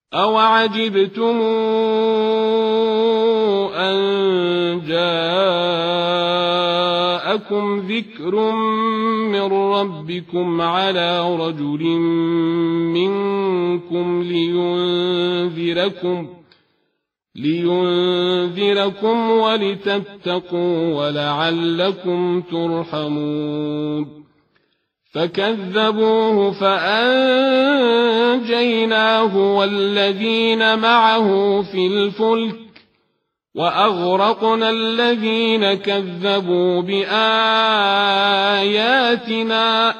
أوعجبتم أن جاءكم ذكر من ربكم على رجل منكم لينذركم ولتتقوا ولعلكم ترحمون فكذبوه فأنجيناه والذين معه في الفلك وأغرقنا الذين كذبوا بآياتنا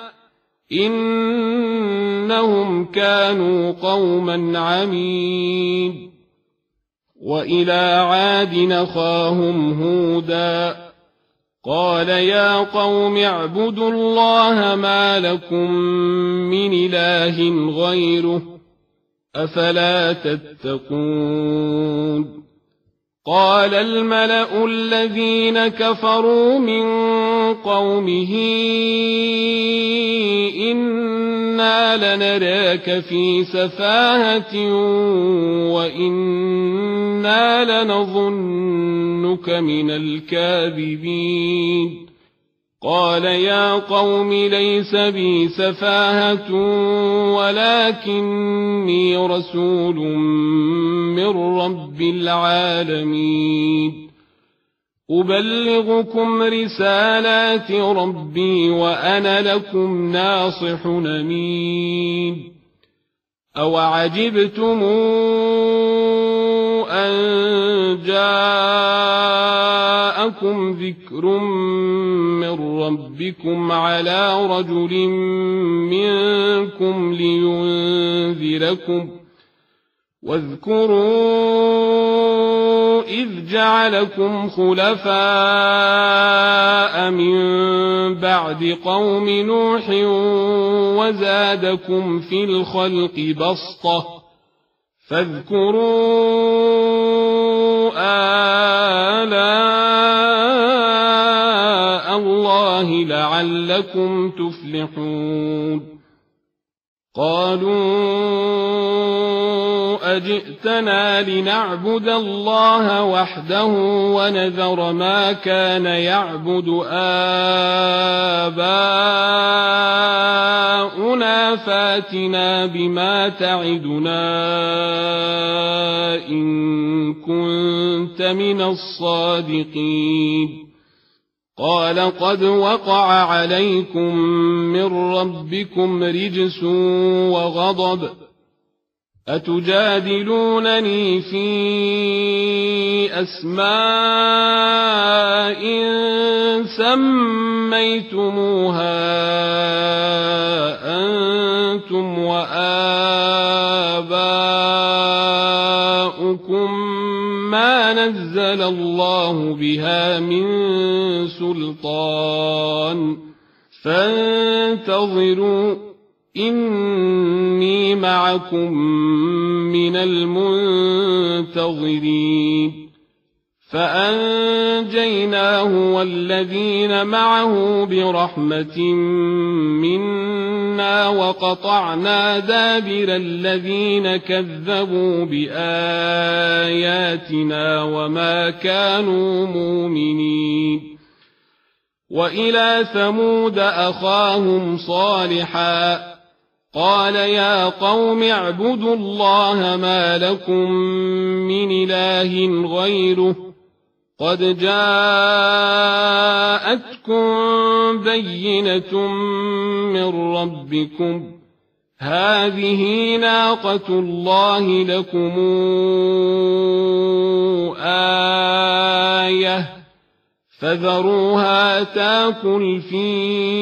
إنهم كانوا قوما عمين وإلى عاد أخاهم هودا قال يا قوم اعبدوا الله ما لكم من إله غيره أفلا تتقون قال الملأ الذين كفروا من قومه إنا لنراك في سفاهة وإنا لنظنك من الكاذبين قال يا قوم ليس بي سفاهة ولكني رسول من رب العالمين أبلغكم رسالات ربي وأنا لكم ناصح أمين أوعجبتم أن جاءكم ذكر من ربكم على رجل منكم لينذركم واذكروا إذ جعلكم خلفاء من بعد قوم نوح وزادكم في الخلق بسطة فاذكروا آلاء الله لعلكم تفلحون قالوا أجئتنا لنعبد الله وحده ونذر ما كان يعبد آباؤنا فاتنا بما تعدنا إن كنت من الصادقين قال قد وقع عليكم من ربكم رجس وغضب أتجادلونني في أسماء سميتموها أنتم وآباؤكم ما نزل الله بها من سلطان فانتظروا إني معكم من المنتظرين فأنجيناه والذين معه برحمة منا وقطعنا دابر الذين كذبوا بآياتنا وما كانوا مؤمنين وإلى ثمود أخاهم صالحا قال يا قوم اعبدوا الله ما لكم من إله غيره قد جاءتكم بينة من ربكم هذه ناقة الله لكم آية فذروها تاكل في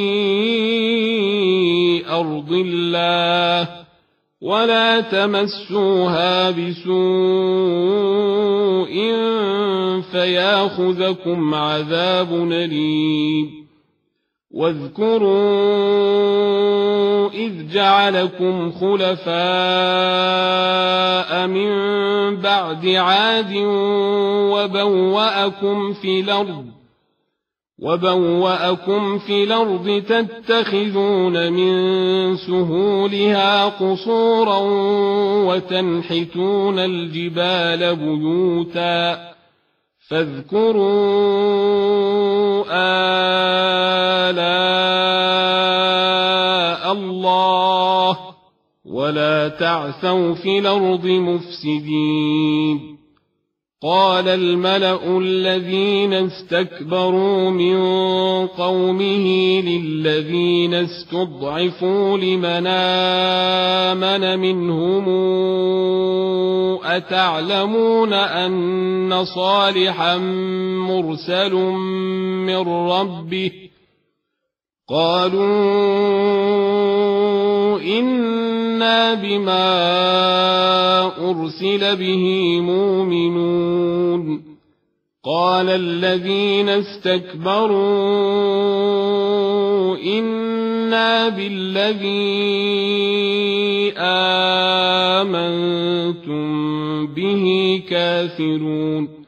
أرض الله ولا تمسوها بسوء فياخذكم عذاب أليم واذكروا إذ جعلكم خلفاء من بعد عاد وبوأكم في الأرض وبوأكم في الأرض تتخذون من سهولها قصورا وتنحتون الجبال بيوتا فاذكروا آلاء الله ولا تعثوا في الأرض مفسدين. قال الملأ الذين استكبروا من قومه للذين استضعفوا لمن آمن منهم أتعلمون أن صالحا مرسل من ربه قالوا إنا بما أرسل به مؤمنون. قال الذين استكبروا إنا بالذي آمنتم به كافرون.